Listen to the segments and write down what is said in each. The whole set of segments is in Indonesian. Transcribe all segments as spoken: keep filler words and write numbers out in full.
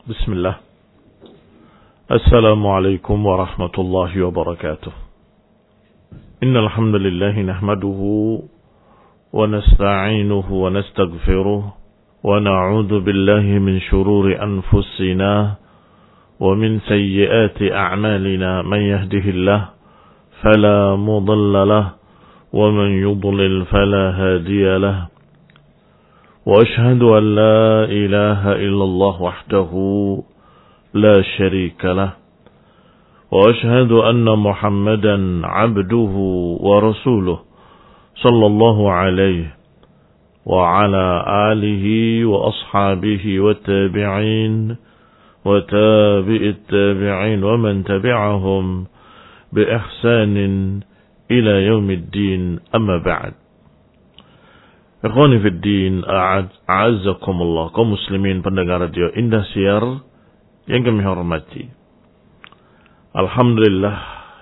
بسم الله. السلام عليكم ورحمة الله وبركاته. إن الحمد لله نحمده ونستعينه ونستغفره ونعوذ بالله من شرور أنفسنا ومن سيئات أعمالنا. من يهده الله فلا مضل له ومن يضلل فلا هادي له. وأشهد أن لا إله إلا الله وحده لا شريك له. وأشهد أن محمدا عبده ورسوله صلى الله عليه وعلى آله وأصحابه والتابعين وتابع التابعين ومن تبعهم بإحسان إلى يوم الدين. أما بعد. Ikhwani fid din, a'azzakumullah, kaum muslimin pendengar radio Indah Siar yang kami hormati. Alhamdulillah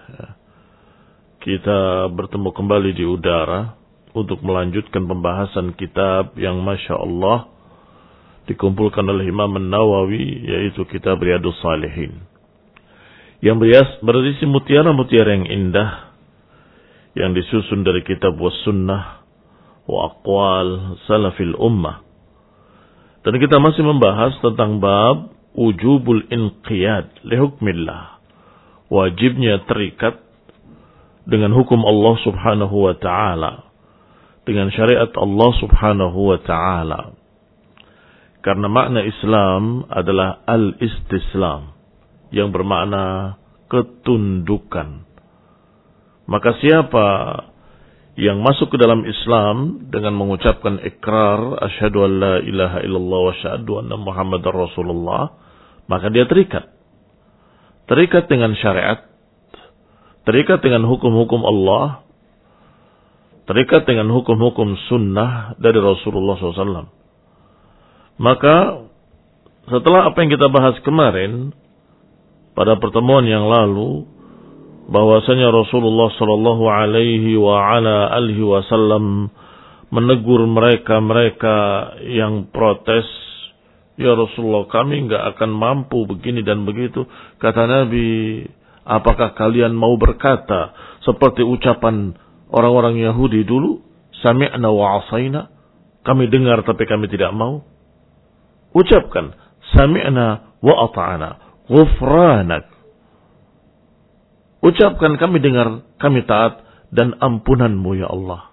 kita bertemu kembali di udara untuk melanjutkan pembahasan kitab yang Masya Allah dikumpulkan oleh Imam An-Nawawi, yaitu kitab Riyadhus Shalihin, yang berisi mutiara-mutiara yang indah yang disusun dari kitab was sunnah wa aqwal salafil ummah. Dan kita masih membahas tentang bab wujubul inqiyad li hukmillah, wajibnya terikat dengan hukum Allah subhanahu wa ta'ala, dengan syariat Allah subhanahu wa ta'ala. Karena makna Islam adalah al-istislam, yang bermakna ketundukan. Maka siapa yang masuk ke dalam Islam dengan mengucapkan ikrar asyhadu an la ilaha illallah wa asyhadu anna muhammadar rasulullah, maka dia terikat. Terikat dengan syariat, terikat dengan hukum-hukum Allah, terikat dengan hukum-hukum sunnah dari Rasulullah shallallahu alaihi wasallam. Maka setelah apa yang kita bahas kemarin pada pertemuan yang lalu, bahwasanya Rasulullah sallallahu alaihi wa ala alihi wasallam menegur mereka-mereka yang protes, "Ya Rasulullah, kami enggak akan mampu begini dan begitu." Kata Nabi, "Apakah kalian mau berkata seperti ucapan orang-orang Yahudi dulu, sami'na wa 'asaina?" Kami dengar tapi kami tidak mau. Ucapkan sami'na wa ata'na, ghufranak. Ucapkan kami dengar, kami taat, dan ampunanmu ya Allah.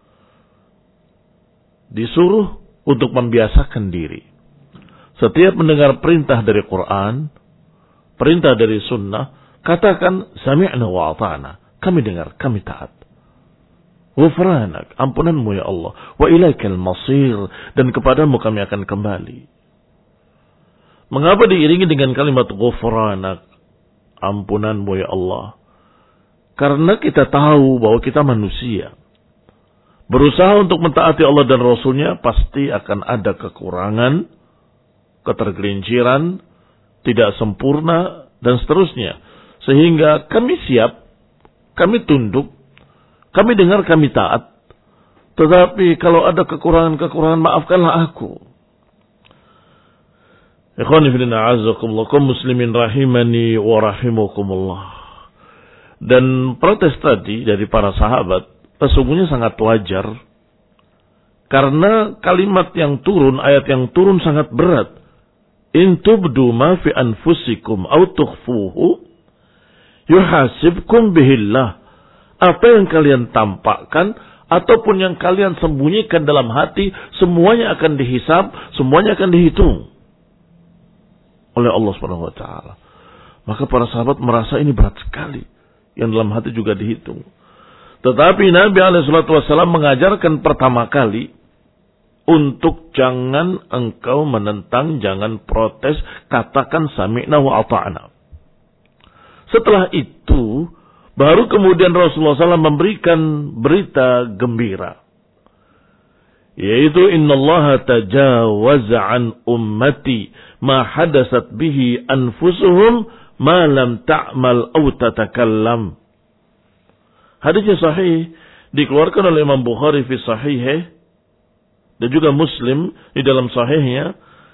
Disuruh untuk membiasakan diri. Setiap mendengar perintah dari Quran, perintah dari sunnah, katakan sami'na wa ata'na. Kami dengar, kami taat. Ghufranak, ampunanmu ya Allah. Wa ilaikal masir, dan kepadamu kami akan kembali. Mengapa diiringi dengan kalimat ghufranak, ampunanmu ya Allah? Karena kita tahu bahwa kita manusia. Berusaha untuk mentaati Allah dan Rasulnya pasti akan ada kekurangan, ketergelinciran, tidak sempurna, dan seterusnya. Sehingga kami siap, kami tunduk, kami dengar, kami taat. Tetapi kalau ada kekurangan-kekurangan, maafkanlah aku. Ikhwani fillah, a'azzakumullah, kaum muslimin rahimani wa rahimakumullah. Dan protes tadi dari para sahabat sesungguhnya sangat wajar, karena kalimat yang turun, ayat yang turun sangat berat. In tubdu ma fi anfusikum aw tukhfuhu yuhasibkum bihillah. Apa yang kalian tampakkan ataupun yang kalian sembunyikan dalam hati, semuanya akan dihisab, semuanya akan dihitung oleh Allah Subhanahu wa taala. Maka para sahabat merasa ini berat sekali, yang dalam hati juga dihitung. Tetapi Nabi alaihi salatu wasallam mengajarkan pertama kali untuk jangan engkau menentang, jangan protes, katakan sami'na wa ata'na. Setelah itu baru kemudian Rasulullah shallallahu alaihi wasallam memberikan berita gembira, yaitu innallaha tajawaza an ummati ma hadasat bihi anfusuhum ma lam ta'mal aw tatakallam. Hadisnya sahih, dikeluarkan oleh Imam Bukhari fi sahihih, dan juga Muslim di dalam sahihnya,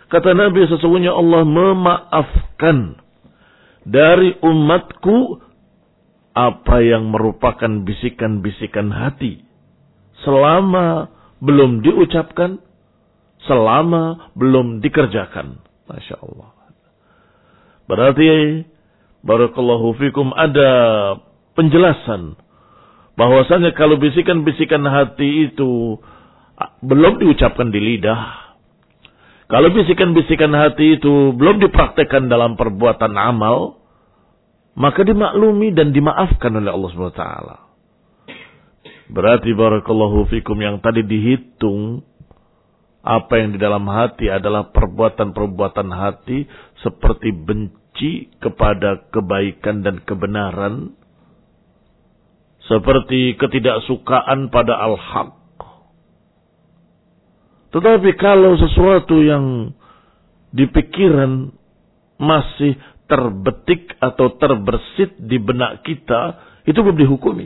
Kata Nabi, sesungguhnya Allah memaafkan dari umatku apa yang merupakan bisikan-bisikan hati selama belum diucapkan, selama belum dikerjakan. Masya Allah. Berarti barakallahu fikum ada penjelasan bahwasanya kalau bisikan-bisikan hati itu belum diucapkan di lidah, kalau bisikan-bisikan hati itu belum dipraktekkan dalam perbuatan amal, maka dimaklumi dan dimaafkan oleh Allah subhanahu wa taala. Berarti barakallahu fikum yang tadi dihitung, apa yang di dalam hati adalah perbuatan-perbuatan hati seperti benci kepada kebaikan dan kebenaran, seperti ketidaksukaan pada al-haq. Tetapi kalau sesuatu yang di pikiran masih terbetik atau terbersit di benak kita, itu belum dihukumi.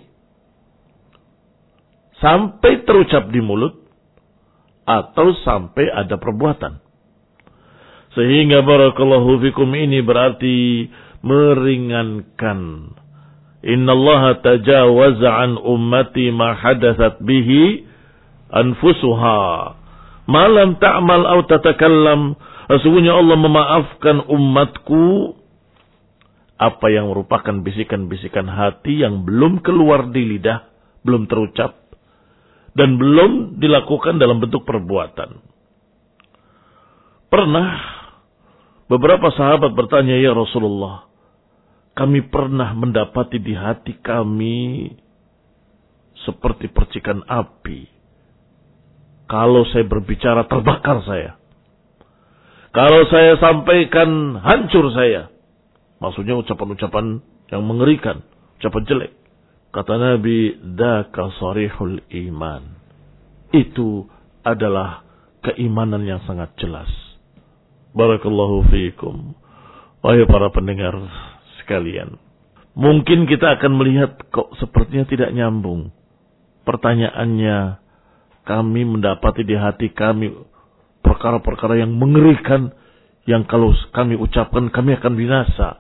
Sampai terucap di mulut, atau sampai ada perbuatan. Sehingga barakallahu fikum ini berarti meringankan. Innallaha tajawaza an ummati ma hadathat bihi anfusuha. Malam ta'mal au tatakallam. Sesungguhnya Allah memaafkan umatku apa yang merupakan bisikan-bisikan hati yang belum keluar di lidah, belum terucap, dan belum dilakukan dalam bentuk perbuatan. Pernah beberapa sahabat bertanya, ya Rasulullah, kami pernah mendapati di hati kami seperti percikan api. Kalau saya berbicara terbakar saya. Kalau saya sampaikan hancur saya. Maksudnya ucapan-ucapan yang mengerikan, ucapan jelek. Kata Nabi, dzaka sharihul iman. Itu adalah keimanan yang sangat jelas. Barakallahu fiikum. Wahai para pendengar sekalian, mungkin kita akan melihat kok sepertinya tidak nyambung. Pertanyaannya, kami mendapati di hati kami perkara-perkara yang mengerikan, yang kalau kami ucapkan kami akan binasa.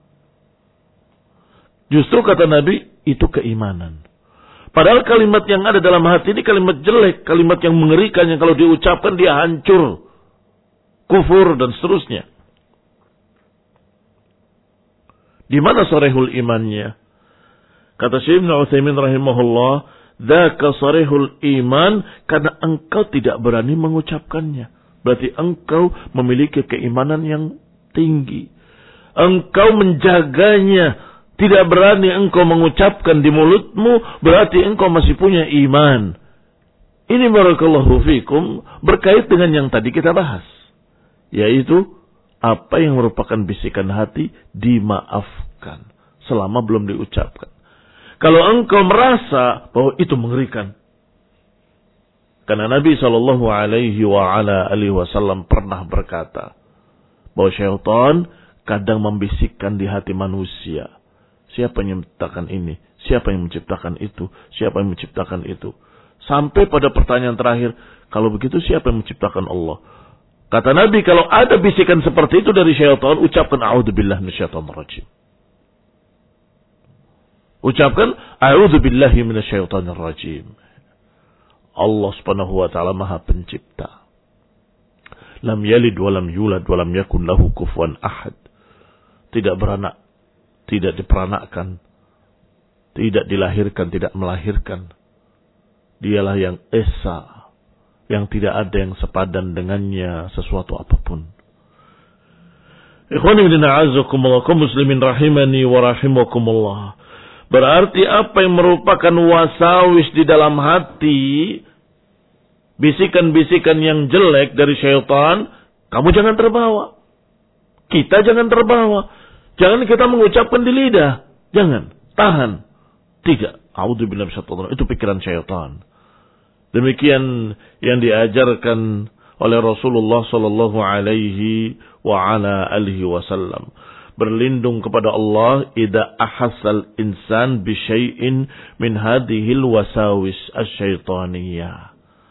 Justru kata Nabi, itu keimanan. Padahal kalimat yang ada dalam hati ini kalimat jelek, kalimat yang mengerikan, yang kalau diucapkan dia hancur, kufur dan seterusnya. Di mana sarihul imannya? Kata Syekh Ibnu Utsaimin rahimahullah, dzaka sarihul iman, karena engkau tidak berani mengucapkannya. Berarti engkau memiliki keimanan yang tinggi. Engkau menjaganya. Tidak berani engkau mengucapkan di mulutmu, berarti engkau masih punya iman. Ini barakallahu fikum berkait dengan yang tadi kita bahas. Yaitu, apa yang merupakan bisikan hati dimaafkan selama belum diucapkan. Kalau engkau merasa bahwa itu mengerikan. Karena Nabi shallallahu alaihi wasallam pernah berkata, bahwa syaitan kadang membisikkan di hati manusia. Siapa yang menciptakan ini? Siapa yang menciptakan itu? Siapa yang menciptakan itu? Sampai pada pertanyaan terakhir, kalau begitu siapa yang menciptakan Allah? Kata Nabi, kalau ada bisikan seperti itu dari syaitan, ucapkan a'udzubillah minasyaitonir rajim. Ucapkan a'udzubillahi minasyaitonir rajim. Allah Subhanahu wa taala Maha Pencipta. Lam yalid wa lam yulad wa lam yakun lahu kufuwan ahad. Tidak beranak, tidak diperanakkan, tidak dilahirkan, tidak melahirkan. Dialah yang esa, yang tidak ada yang sepadan dengannya sesuatu apapun. Ikhwani fillah a'azzakumullah, kaum muslimin rahimani wa rahimakumullah. Berarti apa yang merupakan wasawis di dalam hati, bisikan-bisikan yang jelek dari syaitan, kamu jangan terbawa. Kita jangan terbawa. Jangan kita mengucapkan di lidah. Jangan. Tahan. Tidak. A'udzubillahi minasyaitonir rajim. Itu pikiran syaitan. Demikian yang diajarkan oleh Rasulullah sallallahu alaihi wa ala alihi wasallam. Berlindung kepada Allah idza ahassal insan bi syai'in min hadhil wasawis asy-syaitaniyah.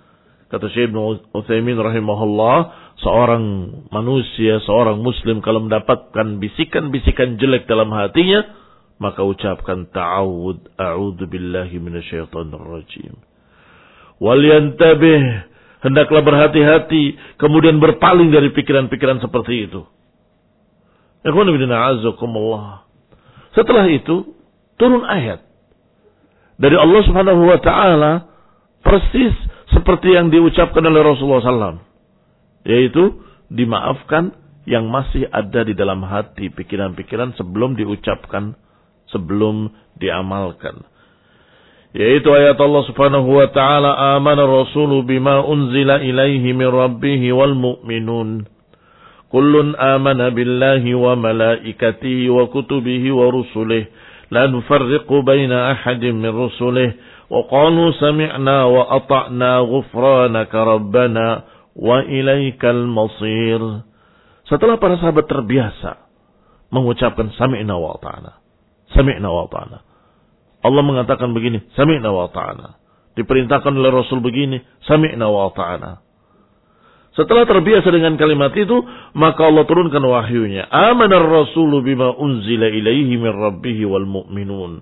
Kata Syekh Ibnu Utsaimin rahimahullah, seorang manusia, seorang muslim kalau mendapatkan bisikan-bisikan jelek dalam hatinya, maka ucapkan ta'awud, a'udzu billahi minasyaitonir rajim. Wal yantabih, hendaklah berhati-hati, kemudian berpaling dari pikiran-pikiran seperti itu. Ikhwan fillah azakumullah. Setelah itu turun ayat dari Allah Subhanahu wa taala persis seperti yang diucapkan oleh Rasulullah sallallahu alaihi wasallam, yaitu dimaafkan yang masih ada di dalam hati, pikiran-pikiran sebelum diucapkan, sebelum diamalkan. Yaitu ayat Allah Subhanahu wa taala, amana rasulu bima unzila ilaihi min rabbih wal mu'minun kullun amana billahi wa malaikatihi wa kutubihi wa rusulihi la nufarriqu baina ahadin min rusulihi wa qalu sami'na wa ata'na ghufranaka rabbana wa ilaikal masir. Setelah para sahabat terbiasa mengucapkan sami'na wa ata'na, sami'na wa ata'na, Allah mengatakan begini, sami'na wa ata'na. Diperintahkan oleh Rasul begini, sami'na wa ata'na. Setelah terbiasa dengan kalimat itu, maka Allah turunkan wahyunya. Amanar rasulu bima unzila ilaihi min rabbihi wal mu'minun.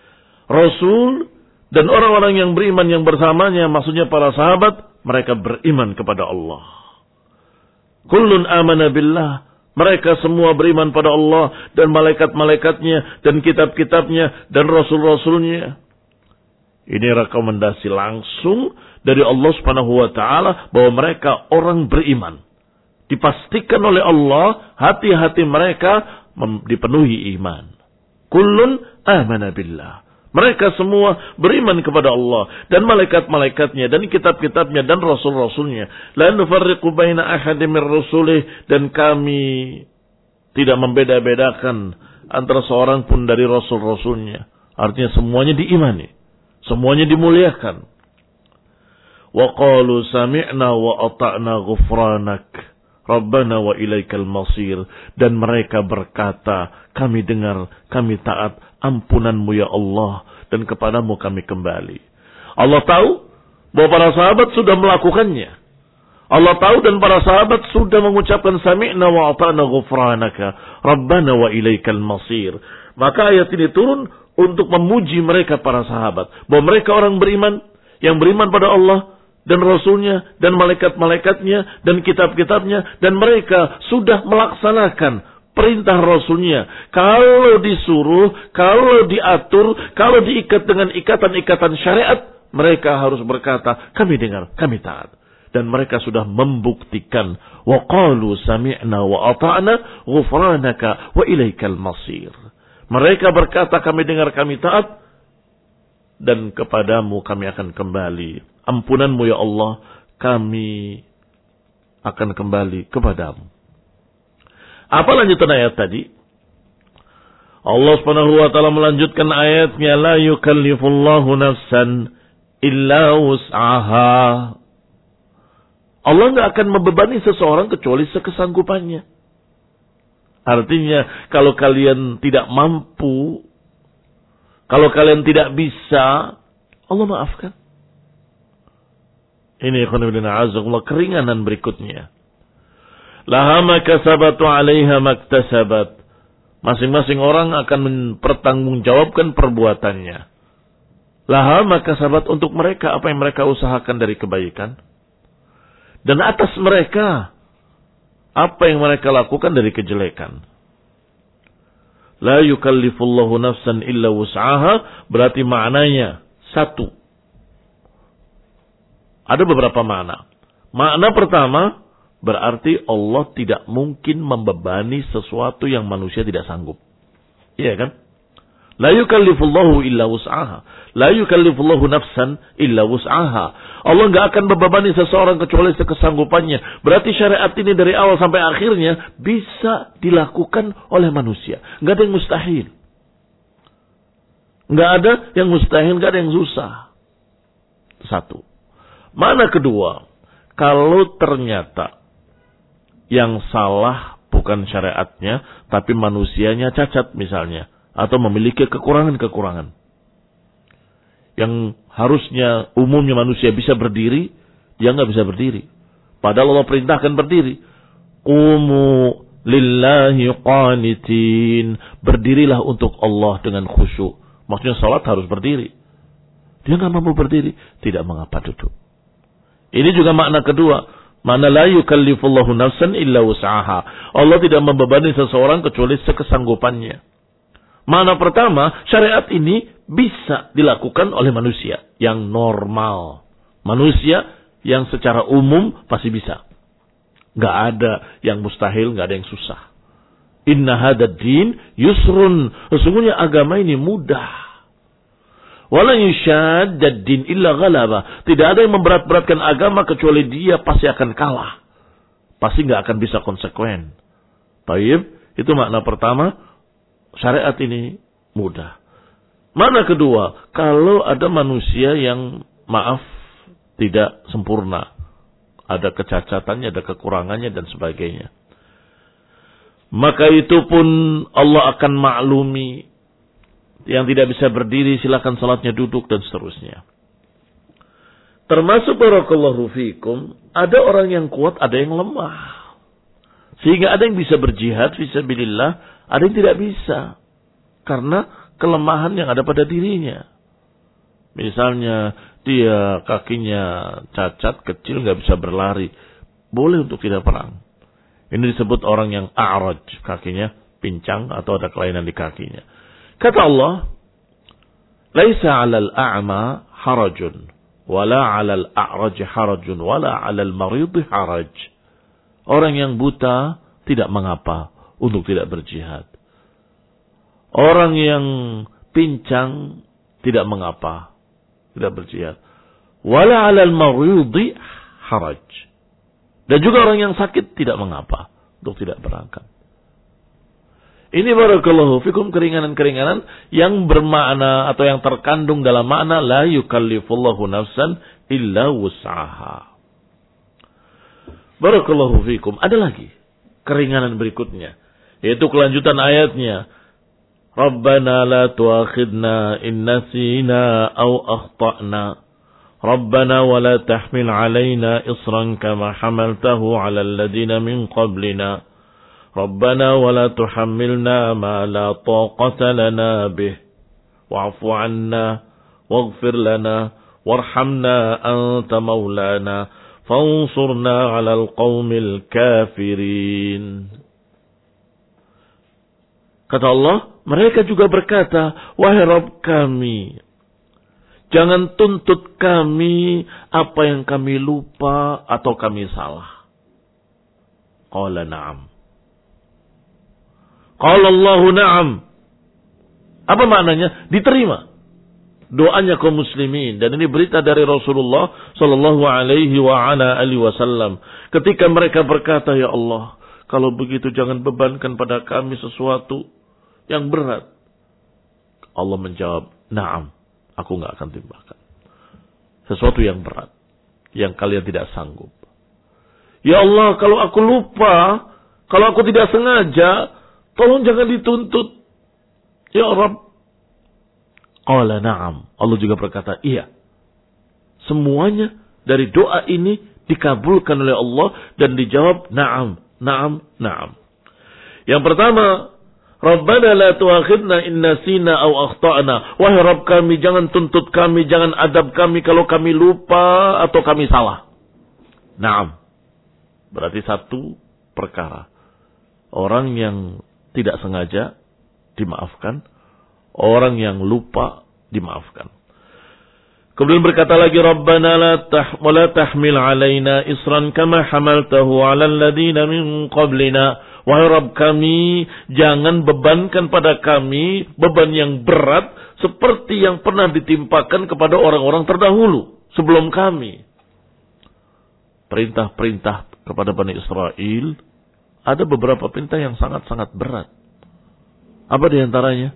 Rasul dan orang-orang yang beriman yang bersamanya, maksudnya para sahabat, mereka beriman kepada Allah. Kullun amana billah. Mereka semua beriman pada Allah dan malaikat-malaikatnya dan kitab-kitabnya dan rasul-rasulnya. Ini rekomendasi langsung dari Allah Subhanahu wa taala bahwa mereka orang beriman. Dipastikan oleh Allah hati-hati mereka dipenuhi iman. Kullun amana billah. Mereka semua beriman kepada Allah dan malaikat-malaikatnya dan kitab-kitabnya dan rasul-rasulnya. La nufarriqu baina ahadin min rusulih, dan kami tidak membeda-bedakan antara seorang pun dari rasul-rasulnya. Artinya semuanya diimani, semuanya dimuliakan. Wa qalu sami'na wa ata'na ghufranak rabbana wa ilaikal masir, dan mereka berkata, kami dengar, kami taat, ampunanmu ya Allah, dan kepadamu kami kembali. Allah tahu bahwa para sahabat sudah melakukannya. Allah tahu dan para sahabat sudah mengucapkan sami'na wa ata'na ghufranaka rabbana wa ilaikal masir. Maka ayat ini turun untuk memuji mereka para sahabat, bahwa mereka orang beriman, yang beriman pada Allah dan Rasulnya dan malaikat-malaikatnya dan kitab-kitabnya, dan mereka sudah melaksanakan perintah Rasulnya. Kalau disuruh, kalau diatur, kalau diikat dengan ikatan-ikatan syariat, mereka harus berkata, kami dengar, kami taat. Dan mereka sudah membuktikan, wa qalu sami'na wa ata'na ghufranaka wa ilaikal masir. Mereka berkata, kami dengar, kami taat, dan kepadamu kami akan kembali. Ampunanmu ya Allah, kami akan kembali kepadamu. Apa lanjutan ayat tadi? Allah Subhanahu wa taala melanjutkan ayatnya, la yukallifullahu nafsan illa wus'aha. Allah enggak akan membebani seseorang kecuali sekesanggupannya. Artinya, kalau kalian tidak mampu, kalau kalian tidak bisa, Allah maafkan. Ini khonibina keringanan berikutnya. Laha ma kasabat wa 'alaiha maktasabat. Masing-masing orang akan mempertanggungjawabkan perbuatannya. Laha ma kasabat, untuk mereka apa yang mereka usahakan dari kebaikan. Dan atas mereka apa yang mereka lakukan dari kejelekan. La yukallifullahu nafsan illa wus'aha, berarti maknanya satu. Ada beberapa makna. Makna pertama, berarti Allah tidak mungkin membebani sesuatu yang manusia tidak sanggup. Iya kan? La yukallifullahu illa wus'aha. La yukallifullahu nafsan illa wus'aha. Allah enggak akan membebani seseorang kecuali sekesanggupannya. Berarti syariat ini dari awal sampai akhirnya bisa dilakukan oleh manusia. Enggak ada yang mustahil. Enggak ada yang mustahil, enggak ada yang susah. Satu. Mana kedua? Kalau ternyata yang salah bukan syariatnya, tapi manusianya cacat misalnya, atau memiliki kekurangan-kekurangan. Yang harusnya umumnya manusia bisa berdiri, Dia nggak bisa berdiri. Padahal Allah perintahkan berdiri. Qumu lillahi qanitin. Berdirilah untuk Allah dengan khusyuk. Maksudnya salat harus berdiri. Dia nggak mampu berdiri, tidak mengapa duduk. Ini juga makna kedua. Makna la yukallifullahu nafsan illa wus'aha. Allah tidak membebani seseorang kecuali sekesanggupannya. Makna pertama, syariat ini bisa dilakukan oleh manusia yang normal. Manusia yang secara umum pasti bisa. Nggak ada yang mustahil, nggak ada yang susah. Inna hadad din yusrun. Sesungguhnya agama ini mudah. Wala yushaddad din illa ghalaba. Tidak ada yang memberat-beratkan agama kecuali dia pasti akan kalah. Pasti nggak akan bisa konsekuen. Baik, itu makna pertama. Syariat ini mudah. Makna kedua, kalau ada manusia yang maaf tidak sempurna, ada kecacatannya, ada kekurangannya dan sebagainya, maka itu pun Allah akan maklumi. Yang tidak bisa berdiri silakan salatnya duduk dan seterusnya. Termasuk barakallahu fikum, ada orang yang kuat, ada yang lemah. Sehingga ada yang bisa berjihad fisabilillah, ada yang tidak bisa. Karena kelemahan yang ada pada dirinya. Misalnya dia kakinya cacat, kecil, nggak bisa berlari. Boleh untuk tidak perang. Ini disebut orang yang a'raj, kakinya pincang atau ada kelainan di kakinya. Kata Allah, "Laisa 'alal a'ma harajun, wala 'alal a'raj harajun, wala 'alal marid haraj." Orang yang buta tidak mengapa untuk tidak berjihad. Orang yang pincang tidak mengapa tidak berjihad. Wala 'alal marid haraj. Dan juga orang yang sakit tidak mengapa untuk tidak berangkat. Ini barakallahu fikum keringanan-keringanan yang bermakna atau yang terkandung dalam makna la yukallifullahu nafsan illa wus'aha. Barakallahu fikum. Ada lagi keringanan berikutnya, yaitu kelanjutan ayatnya. Rabbana la tuakhidna in nasina aw akhtana. Rabbana wa la tahmil alaina isran kama hamaltahu ala alladhina min qablina. ربنا ولا تحملنا ما لا طاقة لنا به واعف عنا واغفر لنا وارحمنا أنت مولانا فانصرنا على القوم الكافرين. Kata Allah, mereka juga berkata, wahai Rabb kami, jangan tuntut kami apa yang kami lupa atau kami salah. Qala na'am. Qala Allahu na'am. Apa maknanya? Diterima doanya kaum muslimin, dan ini berita dari Rasulullah sallallahu alaihi wa ala alihi wasallam ketika mereka berkata, ya Allah, kalau begitu jangan bebankan pada kami sesuatu yang berat. Allah menjawab, na'am, aku enggak akan timpakan sesuatu yang berat yang kalian tidak sanggup. Ya Allah, kalau aku lupa, kalau aku tidak sengaja, tolong jangan dituntut. Ya Rabb. Qala na'am. Allah juga berkata, iya. Semuanya dari doa ini dikabulkan oleh Allah dan dijawab na'am, na'am, na'am. Yang pertama, Rabbana la tuakhidna in nasina aw akhtana. Wahai Rabb kami, jangan tuntut kami, jangan adab kami kalau kami lupa atau kami salah. Na'am. Berarti satu perkara. Orang yang tidak sengaja dimaafkan, orang yang lupa dimaafkan. Kemudian berkata lagi, Rabbana la tah wa la tahmil alaina isran kama hamaltahu 'alal ladina min qablina. Wahai Rabb kami, jangan bebankan pada kami beban yang berat seperti yang pernah ditimpakan kepada orang-orang terdahulu sebelum kami. Perintah-perintah kepada Bani Israel, ada beberapa perintah yang sangat-sangat berat. Apa di antaranya?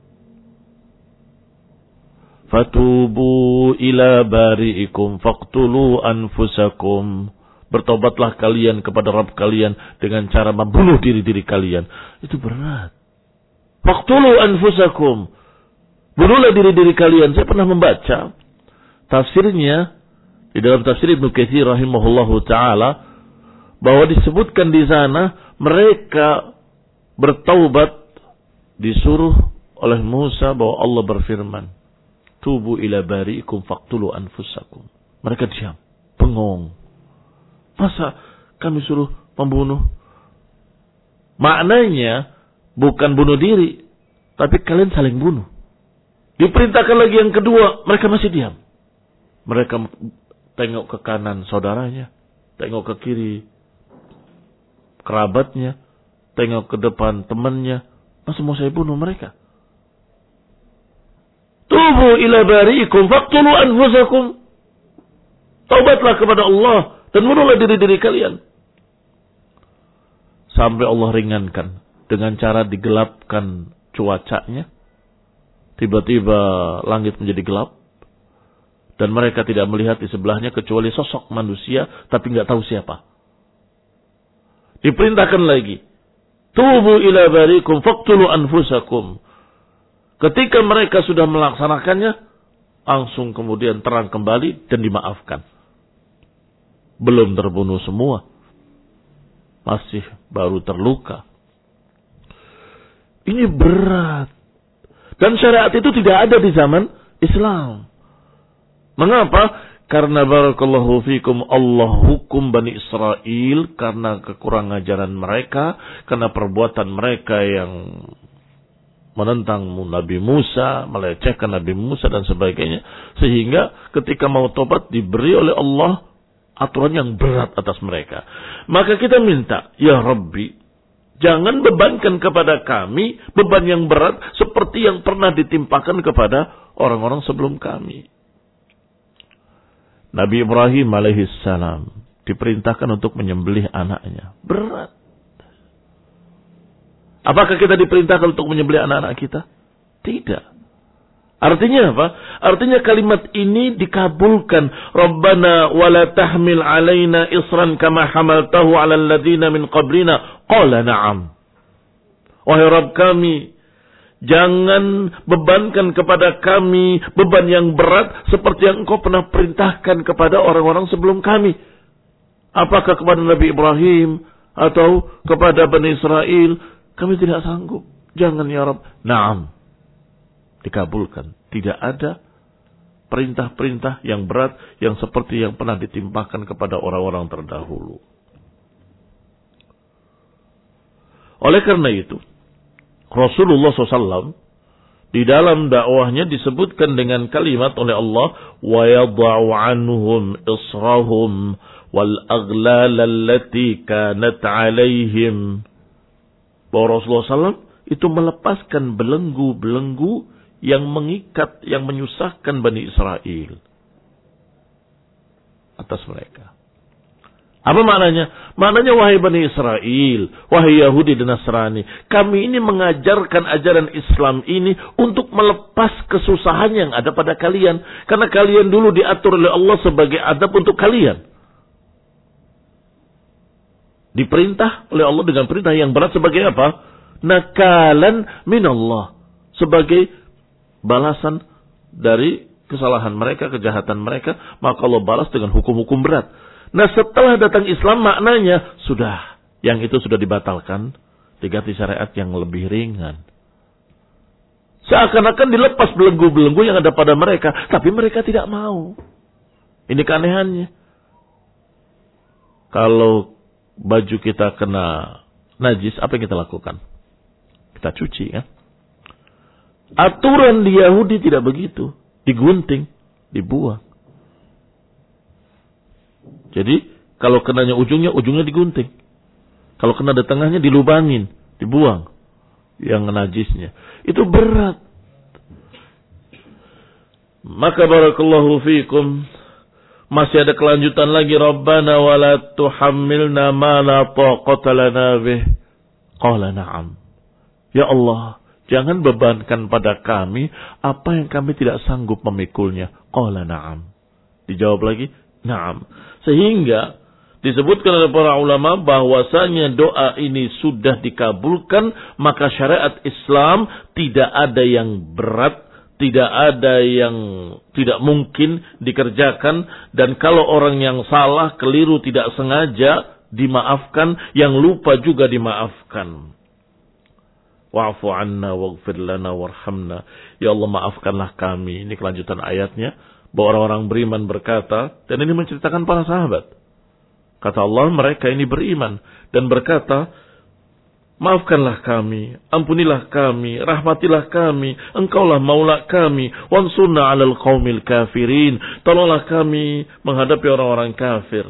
Fatubu ila bari'ikum faqtulu anfusakum. Bertobatlah kalian kepada Rabb kalian dengan cara membunuh diri-diri kalian. Itu berat. Faqtulu anfusakum. Bunuhlah diri-diri kalian. Saya pernah membaca tafsirnya Di dalam tafsir Ibnu Katsir rahimahullahu taala bahwa disebutkan di sana mereka bertaubat disuruh oleh Musa bahwa Allah berfirman, "Tubu ila bari'ikum faqtulu anfusakum." Mereka diam, bengong. Masa kami suruh membunuh? Maknanya bukan bunuh diri, tapi kalian saling bunuh. Diperintahkan lagi yang kedua, mereka masih diam. Mereka tengok ke kanan saudaranya, tengok ke kiri kerabatnya, tengok ke depan temannya. Masa mau saya bunuh mereka? Tubu ila bari'ikum faqtulu anfusakum. Taubatlah kepada Allah dan bunuhlah diri-diri kalian. Sampai Allah ringankan dengan cara digelapkan cuacanya. Tiba-tiba langit menjadi gelap. Dan mereka tidak melihat di sebelahnya kecuali sosok manusia, tapi nggak tahu siapa. Diperintahkan lagi, tubu ila barikum faqtulu anfusakum. Ketika mereka sudah melaksanakannya, langsung kemudian terang kembali dan dimaafkan. Belum terbunuh semua, masih baru terluka. Ini berat. Dan syariat itu tidak ada di zaman Islam. Mengapa? Karena barakallahu fikum Allah hukum Bani Israel karena kekurangan ajaran mereka, karena perbuatan mereka yang menentang Nabi Musa, melecehkan Nabi Musa dan sebagainya. Sehingga ketika mau tobat diberi oleh Allah aturan yang berat atas mereka. Maka kita minta, ya Rabbi, jangan bebankan kepada kami beban yang berat seperti yang pernah ditimpakan kepada orang-orang sebelum kami. Nabi Ibrahim alaihissalam diperintahkan untuk menyembelih anaknya. Berat. Apakah kita diperintahkan untuk menyembelih anak-anak kita? Tidak. Artinya apa? Artinya kalimat ini dikabulkan. Rabbana wala tahmil alaina isran kama hamaltahu ala alladhina min qablina. Qala na'am. Wahai Rabb kami, jangan bebankan kepada kami beban yang berat seperti yang engkau pernah perintahkan kepada orang-orang sebelum kami. Apakah kepada Nabi Ibrahim atau kepada Bani Israel? Kami tidak sanggup. Jangan ya Rabb. Naam. Dikabulkan. Tidak ada perintah-perintah yang berat yang seperti yang pernah ditimpakan kepada orang-orang terdahulu. Oleh karena itu, Rasulullah shallallahu alaihi wasallam di dalam dakwahnya disebutkan dengan kalimat oleh Allah, wa yadha'u anhum israhum wal aghlal allati kanat 'alaihim. Bahwa Rasulullah shallallahu alaihi wasallam itu melepaskan belenggu-belenggu yang mengikat, yang menyusahkan Bani Israel atas mereka. Apa maknanya? Maknanya wahai Bani Israel, wahai Yahudi dan Nasrani, kami ini mengajarkan ajaran Islam ini untuk melepas kesusahan yang ada pada kalian. Karena kalian dulu diatur oleh Allah sebagai adab untuk kalian. Diperintah oleh Allah dengan perintah yang berat sebagai apa? Nakalan minallah. Sebagai balasan dari kesalahan mereka, kejahatan mereka. Maka Allah balas dengan hukum-hukum berat. Nah setelah datang Islam maknanya sudah. Yang itu sudah dibatalkan. Diganti syariat yang lebih ringan. Seakan-akan dilepas belenggu-belenggu yang ada pada mereka. Tapi mereka tidak mau. Ini keanehannya. Kalau baju kita kena najis, apa yang kita lakukan? Kita cuci kan? Aturan di Yahudi tidak begitu. Digunting, dibuang. Jadi, kalau kenanya ujungnya, ujungnya digunting. Kalau kena di tengahnya, dilubangin, dibuang. Yang najisnya. Itu berat. Maka barakallahu fiikum. Masih ada kelanjutan lagi. Rabbana wa la tuhammilna ma la taqata lana bih. Qala na'am. Ya Allah, jangan bebankan pada kami apa yang kami tidak sanggup memikulnya. Qala na'am. Dijawab lagi, na'am. Sehingga disebutkan oleh para ulama bahwasanya doa ini sudah dikabulkan, maka syariat Islam tidak ada yang berat, Tidak ada yang tidak mungkin dikerjakan. Dan kalau orang yang salah, keliru, tidak sengaja, dimaafkan. Yang lupa juga dimaafkan. Wa'fu anna waghfir lana warhamna. Ya Allah, maafkanlah kami. Ini kelanjutan ayatnya. Bahwa orang-orang beriman berkata. Dan ini menceritakan para sahabat. Kata Allah, mereka ini beriman. Dan berkata, maafkanlah kami, ampunilah kami, rahmatilah kami, engkaulah maula kami, wansurna alal qaumil kafirin, tolonglah kami menghadapi orang-orang kafir.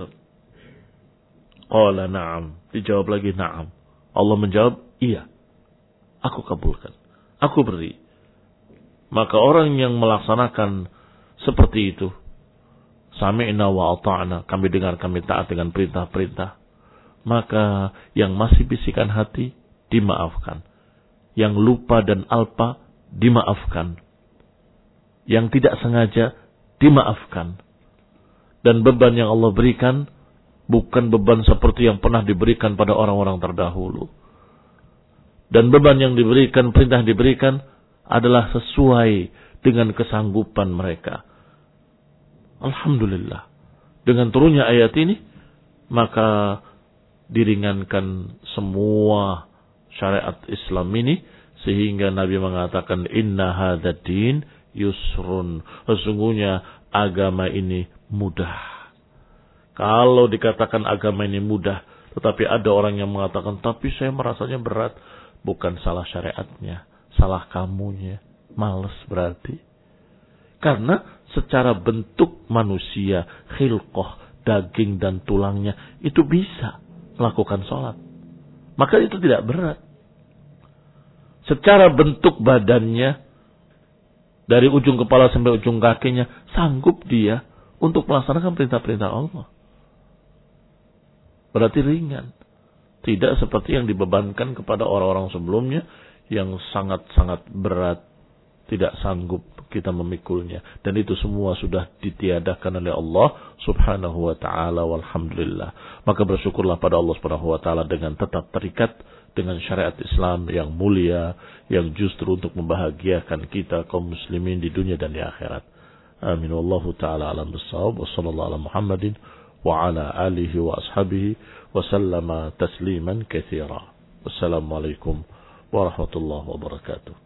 Qala na'am, dijawab lagi na'am. Allah menjawab, iya, aku kabulkan, aku beri. Maka orang yang melaksanakan seperti itu, sami'na wa ata'na, kami dengar, kami taat dengan perintah-perintah, maka yang masih bisikan hati dimaafkan. Yang lupa dan alpa dimaafkan. Yang tidak sengaja dimaafkan. Dan beban yang Allah berikan bukan beban seperti yang pernah diberikan pada orang-orang terdahulu. Dan beban yang diberikan, perintah diberikan adalah sesuai dengan kesanggupan mereka. Alhamdulillah. Dengan turunnya ayat ini, maka diringankan semua syariat Islam ini, sehingga Nabi mengatakan inna hadzal din yusrun, sesungguhnya agama ini mudah. Kalau dikatakan agama ini mudah, tetapi ada orang yang mengatakan tapi saya merasanya berat, bukan salah syariatnya, salah kamunya, malas berarti. Karena secara bentuk manusia, khilqah, daging dan tulangnya itu bisa melakukan sholat. Maka itu tidak berat. Secara bentuk badannya, dari ujung kepala sampai ujung kakinya, sanggup dia untuk melaksanakan perintah-perintah Allah. Berarti ringan. Tidak seperti yang dibebankan kepada orang-orang sebelumnya, yang sangat-sangat berat, tidak sanggup kita memikulnya. Dan itu semua sudah ditiadakan oleh Allah subhanahu wa ta'ala, walhamdulillah. Maka bersyukurlah pada Allah subhanahu wa ta'ala dengan tetap terikat dengan syariat Islam yang mulia, yang justru untuk membahagiakan kita kaum muslimin di dunia dan di akhirat. Amin. Wallahu ta'ala alam bissawab. Wa sallallahu ala Muhammadin wa ala alihi wa ashabihi wa sallama tasliman katsira. Wassalamualaikum warahmatullahi wabarakatuh.